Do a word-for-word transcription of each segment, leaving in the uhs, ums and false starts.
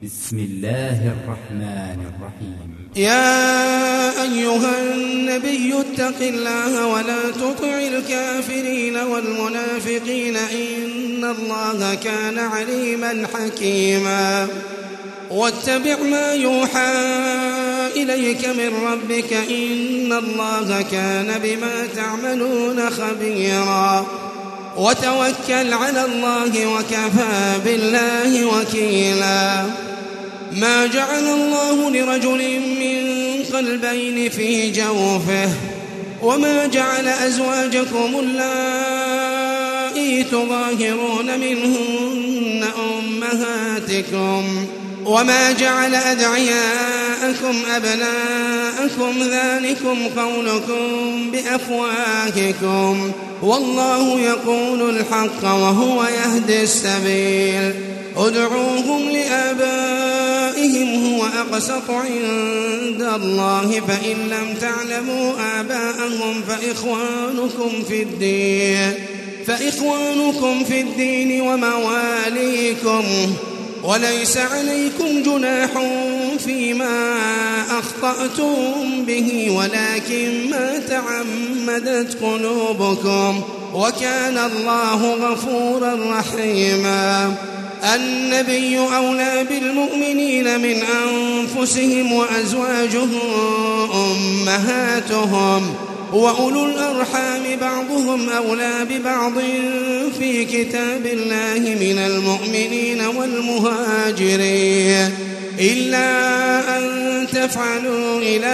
بسم الله الرحمن الرحيم. يا أيها النبي اتق الله ولا تطع الكافرين والمنافقين إن الله كان عليما حكيما. واتبع ما يوحى إليك من ربك إن الله كان بما تعملون خبيرا. وتوكل على الله وكفى بالله وكيلا. ما جعل الله لرجل من قلبين في جوفه وما جعل أزواجكم اللائي تظاهرون منهن أمهاتكم وما جعل أدعياءكم أبناءكم ذلكم قولكم بأفواهكم والله يقول الحق وهو يهدي السبيل. ادعوهم لآبائهم هو أقسط عند الله فإن لم تعلموا آباءهم فإخوانكم في الدين فإخوانكم في الدين ومواليكم وليس عليكم جناح فيما أخطأتم به ولكن ما تعمدت قلوبكم وكان الله غفورا رحيما. النبي أولى بالمؤمنين من أنفسهم وأزواجهم أمهاتهم وأولو الأرحام بعضهم أولى ببعض في كتاب الله من المؤمنين والمهاجرين إلا أن تفعلوا إلى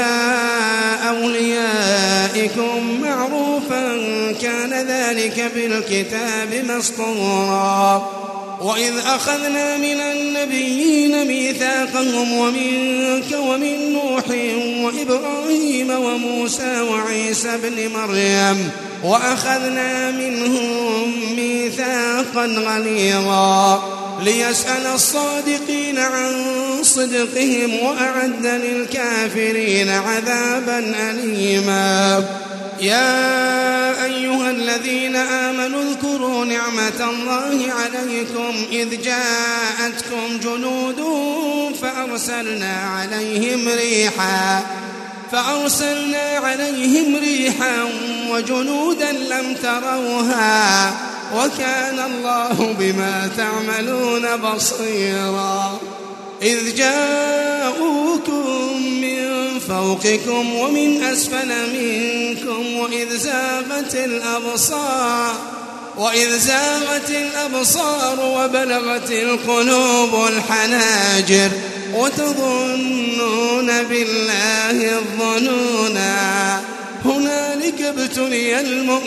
أوليائكم معروفا كان ذلك بالكتاب مسطورا. وإذ أخذنا من النبيين ميثاقهم ومنك ومن نوح وإبراهيم وموسى وعيسى ابن مريم وأخذنا منهم ميثاقا غليظا ليسأل الصادقين عن صدقهم وأعد للكافرين عذابا أليما. يا أيها الذين آمنوا اذكروا نعمة الله عليكم إذ جاءتكم جنود فأرسلنا عليهم ريحا فأرسلنا عليهم ريحا وجنودا لم تروها وكان الله بما تعملون بصيرا. إذ جاءوكم من فوقكم ومن أسفل منكم وإذ زاغت الأبصار وإذ زاغت الأبصار وبلغت القلوب الحناجر وتظنون بالله الظنونا هنالك ابتلي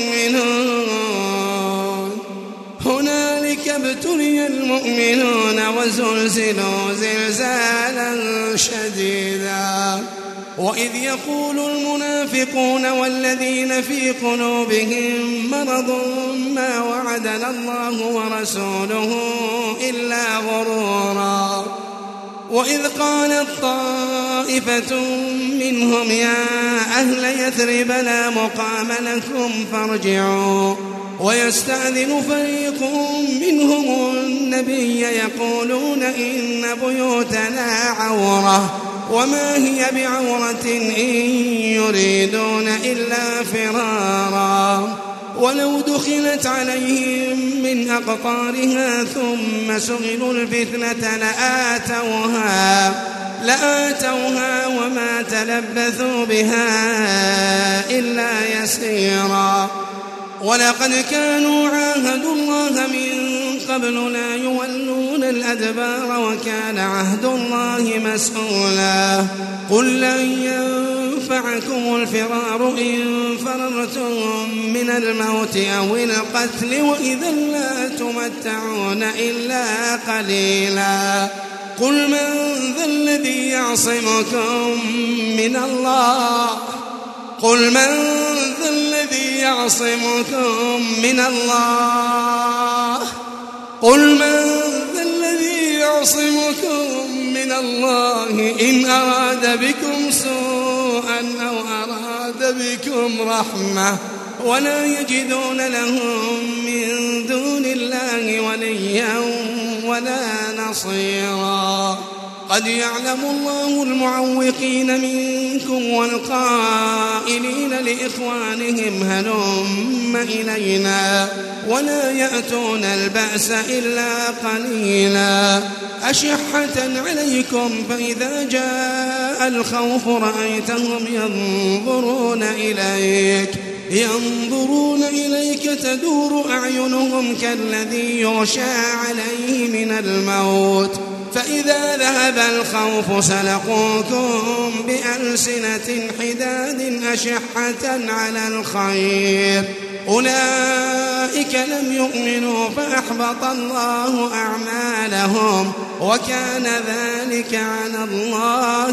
المؤمنون هنالك ابتلي المؤمنون وزلزلوا زلزالا شديدا. وإذ يقول المنافقون والذين في قلوبهم مرض ما وعدنا الله ورسوله إلا غرورا. وإذ قالت طائفة منهم يا أهل يثرب لا مقام لكم فارجعوا ويستأذن فريق منهم النبي يقولون إن بيوتنا عورة وما هي بعورة إن يريدون إلا فرارا. ولو دخلت عليهم من أقطارها ثم سئلوا الفتنة لآتوها لآتوها وما تلبثوا بها إلا يسيرا. ولقد كانوا عاهدوا الله من قبل لا يولون الأدبار وكان عهد الله مسؤولا. قل لن ينفعكم الفرار إن فررتم من الموت أو القتل وإذا لا تمتعون إلا قليلا. قل من ذا الذي يعصمكم من الله قل من ذا الذي يعصمكم من الله قل من ذا الذي يعصمكم من الله إن أراد بكم سوءا أو أراد بكم رحمة ولا يجدون لهم من دون الله وليا ولا نصيرا. قد يعلم الله المعوقين منكم والقائلين لإخوانهم هلم إلينا ولا يأتون البأس إلا قليلا أشحة عليكم فإذا جاء الخوف رأيتهم ينظرون إليك ينظرون إليك تدور أعينهم كالذي يغشى عليه من الموت فإذا ذهب الخوف سلقوكم بألسنة حداد أشحة على الخير أولئك لم يؤمنوا فأحبط الله أعمالهم وكان ذلك على الله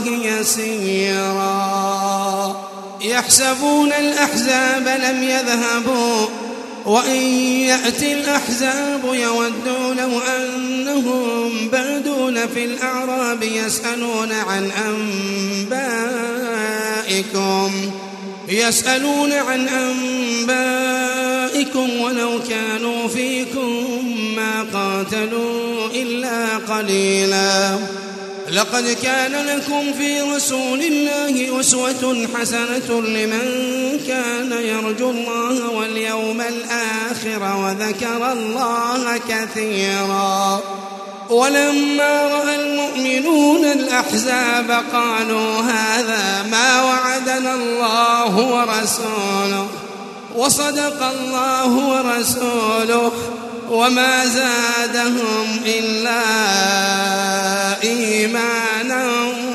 يسيرا يحسبون الأحزاب لم يذهبوا وإن يأتي الأحزاب يودوا لو أنهم بادون في الأعراب يسألون عن أنبائكم يسألون عن أنبائكم ولو كانوا فيكم ما قاتلوا إلا قليلا لقد كان لكم في رسول الله أسوة حسنة لمن كان يرجو الله واليوم الآخر وذكر الله كثيرا ولما رأى المؤمنون الأحزاب قالوا هذا ما وعدنا الله ورسوله وصدق الله ورسوله وما زادهم إلا إيمانا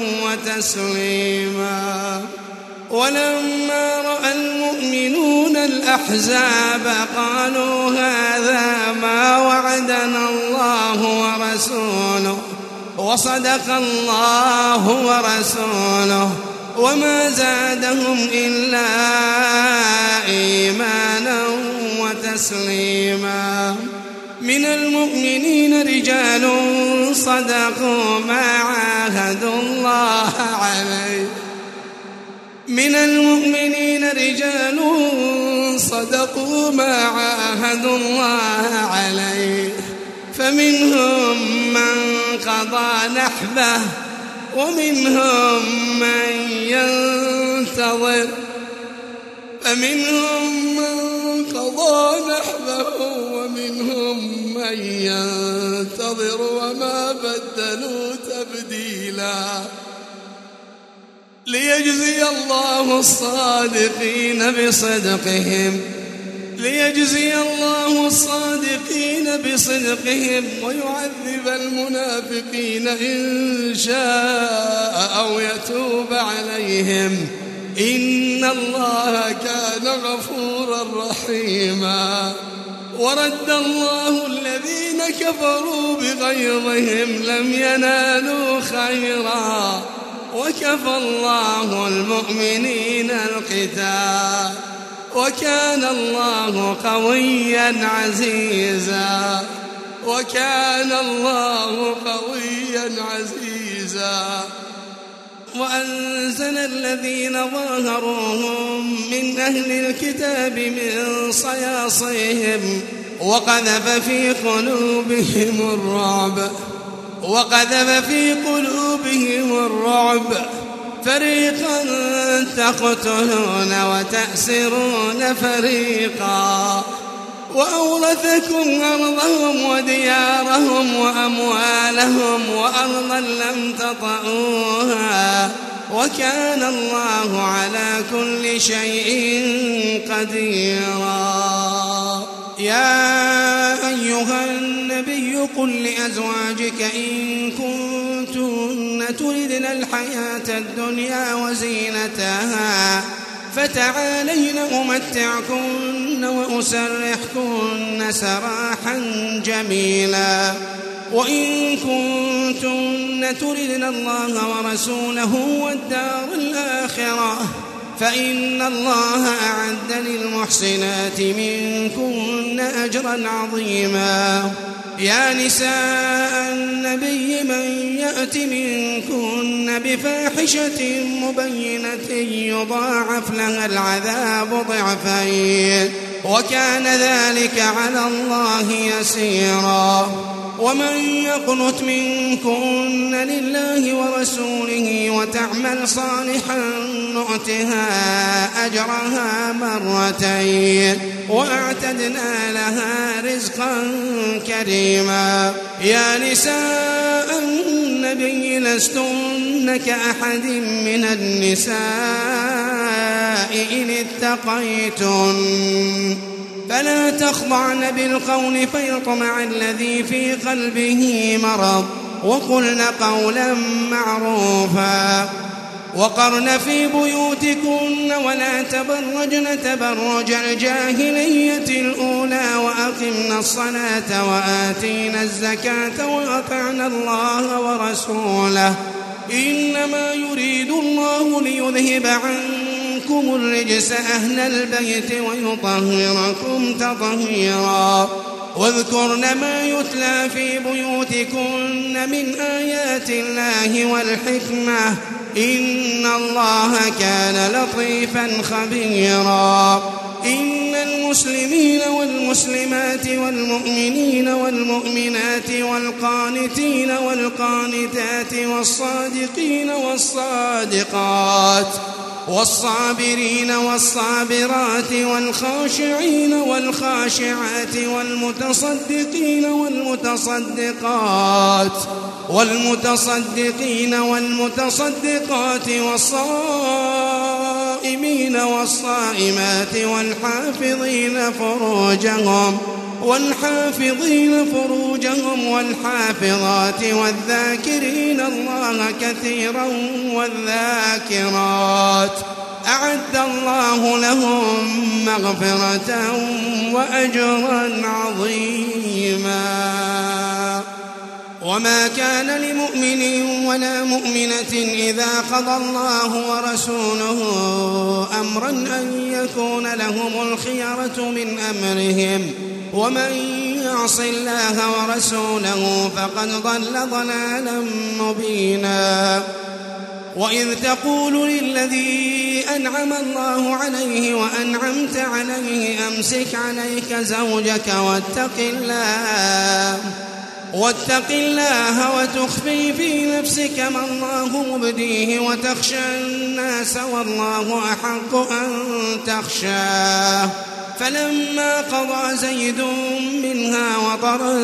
وتسليما ولما رأى المؤمنون الأحزاب قالوا هذا ما وعدنا الله ورسوله وصدق الله ورسوله وما زادهم إلا إيمانا وتسليما من المؤمنين رجال صدقوا ما عاهدوا الله عليه من المؤمنين رجال صدقوا ما عاهدوا الله عليه فمنهم من قضى نحبه ومنهم من ينتظر فمنهم من قضى نحبه ومنهم من ينتظر وما بدلوا تبديلا ليجزي الله الصادقين بصدقهم ليجزي الله الصادقين بصدقهم ويعذب المنافقين إن شاء أو يتوب عليهم إن الله كان غفورا رحيما ورد الله الذين كفروا بغيظهم لم ينالوا خيرا وكفى الله المؤمنين القتال وكان الله قويا عزيزا وكان الله قويا عزيزا وأنزل الذين ظاهروهم من أهل الكتاب من صياصيهم وقذف في قلوبهم الرعب وقذف في قلوبهم الرعب فريقا تقتلون وتأسرون فريقا وأورثكم أرضهم وديارهم وأموالهم وأرضا لم تطئوها وكان الله على كل شيء قديرا يا أيها النبي قل لأزواجك إن كنتن تردن الحياة الدنيا وزينتها فتعالين أمتعكن وأسرحكن سراحا جميلا وإن كنتن تردن الله ورسوله والدار الآخرة فإن الله أعد للمحسنات منكن أجرا عظيما يا نساء النبي من يأت منكن بفاحشة مبينة يضاعف لها العذاب ضعفين وكان ذلك على الله يسيرا ومن يقنت منكن لله ورسوله وتعمل صالحا نؤتها أجرها مرتين وأعتدنا لها رزقا كريما. يا نساء النبي لستن كأحد من النساء إن اتقيتن فلا تخضعن بالقول فيطمع الذي في قلبه مرض وقلن قولا معروفا وقرن في بيوتكن ولا تبرجن تبرج الجاهلية الأولى وأقمنا الصلاة وآتينا الزكاة وأطعنا الله ورسوله إنما يريد الله ليذهب عنكم الرجس أهل البيت ويطهركم تطهيرا. واذكرن ما يتلى في بيوتكن من آيات الله والحكمة إن الله كان لطيفا خبيرا. إن المسلمين والمسلمات والمؤمنين والمؤمنات والقانتين والقانتات والصادقين والصادقات والصابرين والصابرات والخاشعين والخاشعات والمتصدقين والمتصدقات والمتصدقين والمتصدقات والصائمين والصائمات والحافظين فروجهم والحافظين فروجهم والحافظات والذاكرين الله كثيرا والذاكرات أعد الله لهم مغفرة وأجرا عظيما. وما كان لمؤمن ولا مؤمنة إذا قضى الله ورسوله أمرا أن يكون لهم الخيرة من أمرهم ومن يعص الله ورسوله فقد ضل ضلالا مبينا. وإذ تقول للذي أنعم الله عليه وأنعمت عليه أمسك عليك زوجك واتق الله واتق الله وتخفي في نفسك ما الله مبديه وتخشى الناس والله أحق أن تخشاه. فلما قضى زيد منها وطرا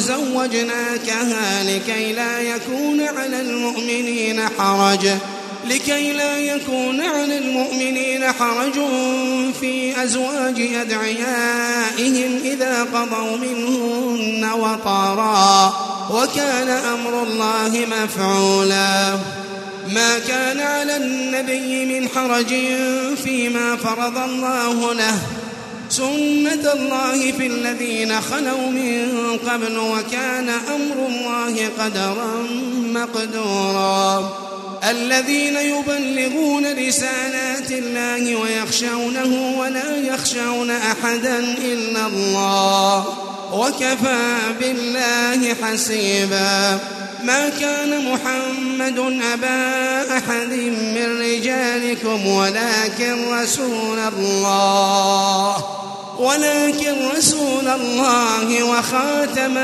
زوجناكها لكي لا يكون على المؤمنين حرج لكي لا يكون على المؤمنين حرج في أزواج أدعيائهم إذا قضوا منهن وطرا وكان أمر الله مفعولا. ما كان على النبي من حرج فيما فرض الله له سنة الله في الذين خلوا من قبل وكان أمر الله قدرا مقدورا. الذين يبلغون رسالات الله ويخشونه ولا يخشون أحدا إلا الله وكفى بالله حسيبا. ما كان محمد أبا أحد من رجالكم ولكن رسول الله ولكن رسول الله وخاتم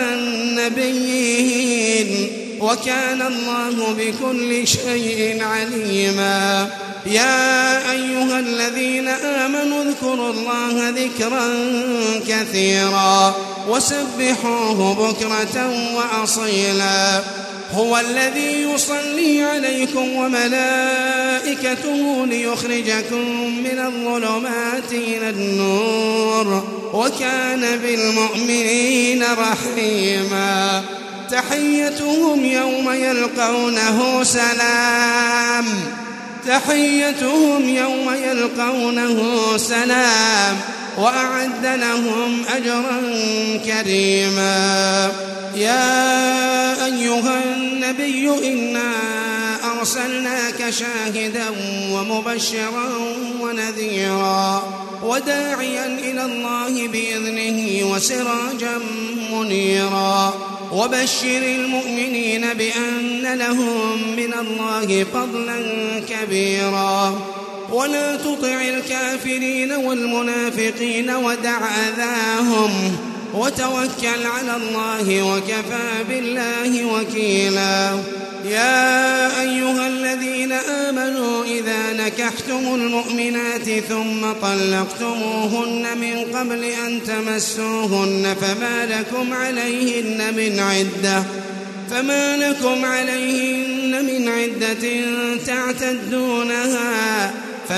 النبيين وكان الله بكل شيء عليما. يا أيها الذين آمنوا اذكروا الله ذكرا كثيرا وسبحوه بكرة وأصيلا. هو الذي يصلي عليكم وملائكته ليخرجكم من الظلمات إلى النور وكان بالمؤمنين رحيما. تحيتهم يوم يلقونه سلام تحيتهم يوم يلقونه سلام وأعد لهم أجرا كريما. يا أيها النبي إنا أرسلناك شاهدا ومبشرا ونذيرا وداعيا إلى الله بإذنه وسراجا منيرا. وبشر المؤمنين بأن لهم من الله فضلا كبيرا. ولا تطع الكافرين والمنافقين ودع أذاهم وتوكل على الله وكفى بالله وكيلا. يا أيها الذين آمنوا إذا نكحتم المؤمنات ثم طلقتموهن من قبل أن تمسوهن فما لكم عليهن من عدة فما لكم عليهن من عدة تعتدونها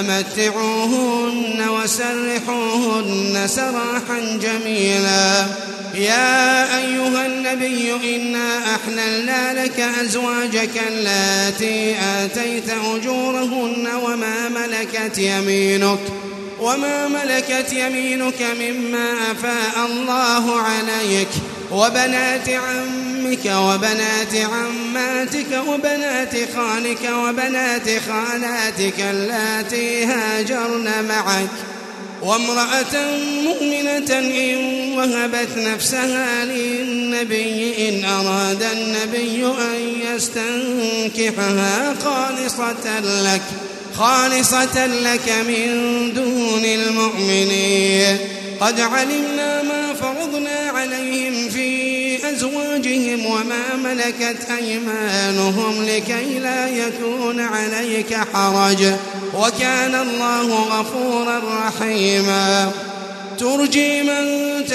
فمتعوهن وسرحوهن سراحا جميلا. يا أيها النبي إنا أحللنا لك أزواجك اللاتي آتيت أجورهن وما ملكت يمينك وما ملكت يمينك مما أفاء الله عليك وبنات عمك وبنات عماتك وبنات خالك وبنات خالاتك اللاتي هاجرن معك وامرأة مؤمنة إن وهبت نفسها للنبي إن أراد النبي أن يستنكحها خالصة لك خالصة لك من دون المؤمنين. قد علمنا ما فرضنا عليهم في أزواجهم وما ملكت أيمانهم لكي لا يكون عليك حرج وكان الله غفورا رحيما. ترجي من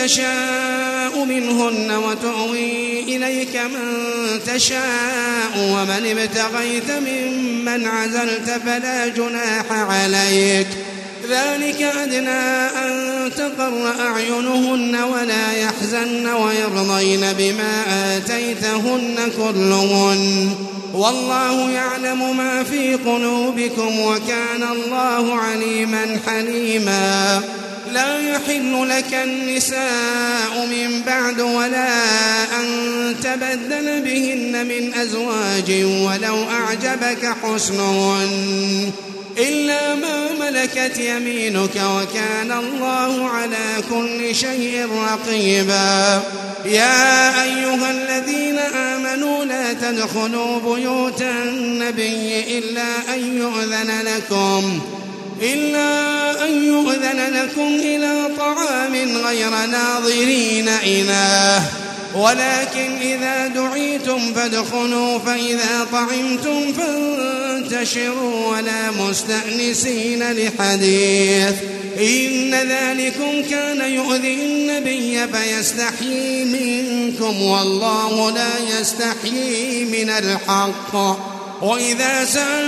تشاء منهن وتؤوي إليك من تشاء ومن ابتغيت ممن عزلت فلا جناح عليك ذلك أدنى أن تقر أعينهن ولا يحزن ويرضين بما آتيتهن كلهن والله يعلم ما في قلوبكم وكان الله عليما حليما. لا يحل لك النساء من بعد ولا أن تبدل بهن من أزواج ولو أعجبك حسنهن إلا ما ملكت يمينك وكان الله على كل شيء رقيبا. يا أيها الذين آمنوا لا تدخلوا بيوت النبي إلا أن يؤذن لكم إلا أن يؤذن لكم إلى طعام غير ناظرين إناه ولكن إذا دعيتم فادخلوا فإذا طعمتم فانتشروا ولا مستأنسين لحديث إن ذلكم كان يؤذي النبي فيستحيي منكم والله لا يستحيي من الحق. وإذا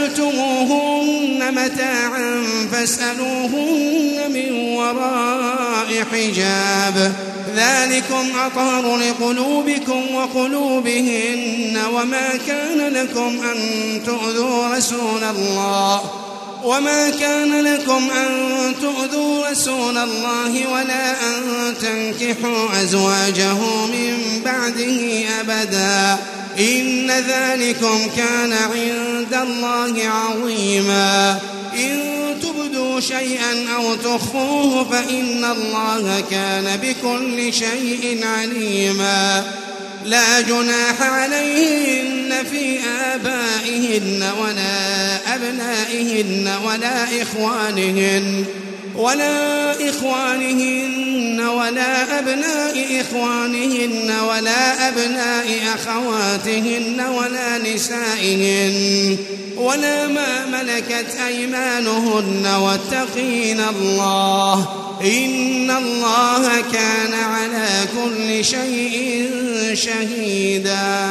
سألتموهن متاعا فاسألوهن من وراء حجاب ذلكم أطهر لقلوبكم وقلوبهن. وما كان لكم أن تؤذوا رسول الله وما كان لكم أن تؤذوا رسول الله ولا أن تنكحوا أزواجه من بعده أبدا إن ذلكم كان عند الله عظيما. إن تبدوا شيئا أو تخفوه فإن الله كان بكل شيء عليما. لا جناح عليهن في آبائهن ولا أبنائهن ولا إخوانهن ولا إخوانهن ولا أبناء إخوانهن ولا أبناء أخواتهن ولا نسائهن ولا ما ملكت أيمانهن واتقين الله إن الله كان على كل شيء شهيدا.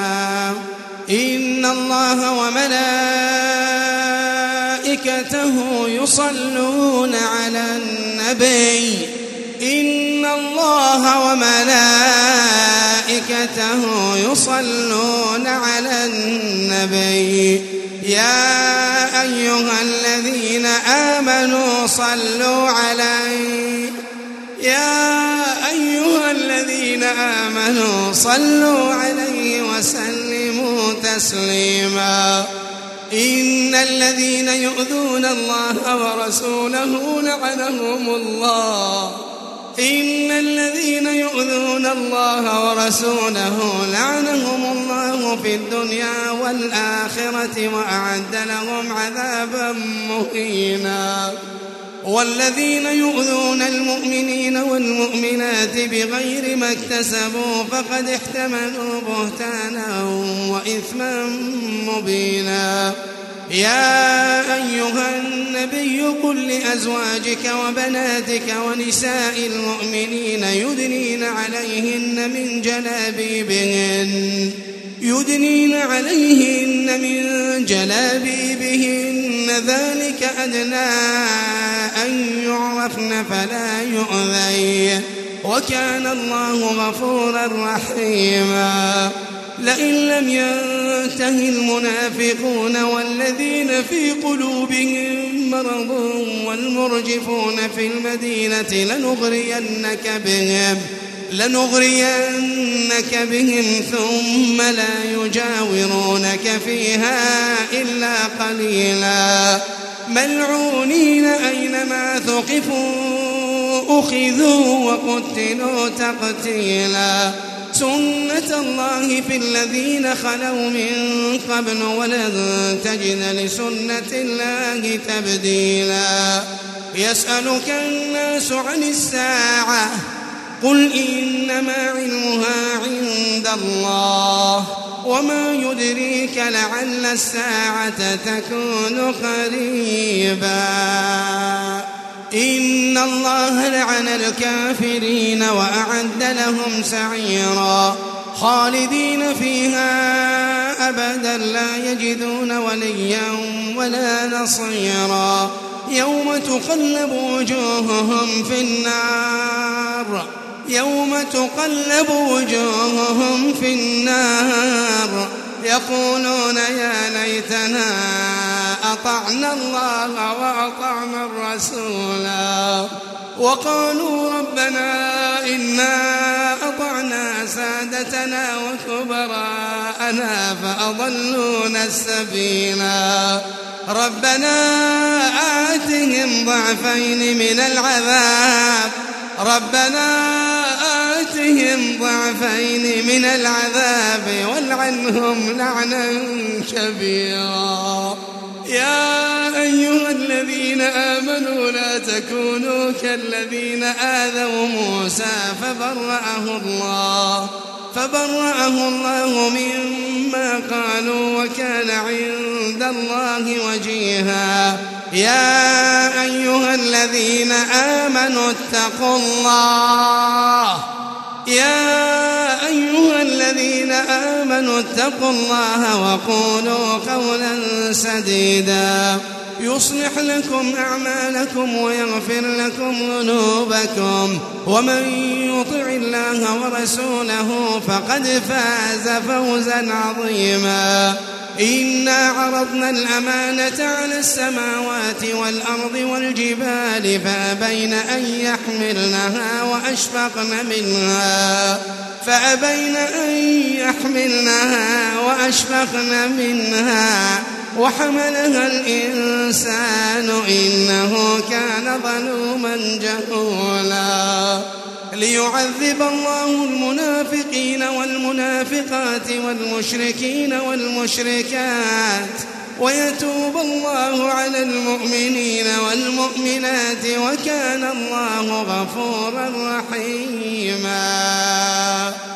إن الله وملائكته يصلون على النبي إن الله وملائكته يصلون على النبي يا أيها الذين آمنوا صلوا عليه يا أيها الذين آمنوا صلوا عليه وسلموا تسليما. إن الذين يؤذون الله ورسوله لعنهم الله إن الذين يؤذون الله ورسوله لعنهم الله في الدنيا والآخرة وأعد لهم عذابا مهينا. والذين يؤذون المؤمنين والمؤمنات بغير ما اكتسبوا فقد احتملوا بهتانا وإثما مبينا. يا أيها النبي قل لأزواجك وبناتك ونساء المؤمنين يدنين عليهن من جلابيبهن يدنين عليهن من جلابيبهن ذلك أدنى أن يعرفن فلا يؤذين وكان الله غفورا رحيما. لئن لم ينته المنافقون والذين في قلوبهم مرض والمرجفون في المدينة لنغرينك بهم لنغرينك بهم ثم لا يجاورونك فيها إلا قليلا ملعونين أينما ثقفوا أخذوا وقتلوا تقتيلا. سنة الله في الذين خلوا من قبل ولن تجد لسنة الله تبديلا. يسألك الناس عن الساعة قل إنما علمها عند الله وما يدريك لعل الساعة تكون قريبا. إن الله لعن الكافرين وأعد لهم سعيرا خالدين فيها أبدا لا يجدون وليا ولا نصيرا. يوم تقلب وجوههم في النار يوم تقلب وجوههم في النار يقولون يا ليتنا أطعنا الله وأطعنا الرسولا وقالوا ربنا إنا أطعنا سادتنا وكبراءنا فأضلونا السبيلا. ربنا آتهم ضعفين من العذاب ربنا آتهم ضعفين من العذاب والعنهم لعنا كبيرا. يا أيها الذين آمنوا لا تكونوا كالذين آذوا موسى فبرأه الله فبرأه الله مما قالوا وكان عند الله وجيها. يا أيها الذين آمنوا اتقوا الله يا أيها الذين آمنوا اتقوا الله وقولوا قولا سديدا يصلح لكم أعمالكم ويغفر لكم ذنوبكم ومن يطع الله ورسوله فقد فاز فوزا عظيما. إنا عرضنا الأمانة على السماوات والأرض والجبال فأبين أن يحملنها وأشفقن منها فأبين أن يحملنها وأشفقن منها وحملها الإنسان إنه كان ظلوما جهولا. ليعذب الله المنافقين والمنافقات والمشركين والمشركات ويتوب الله على المؤمنين والمؤمنات وكان الله غفورا رحيما.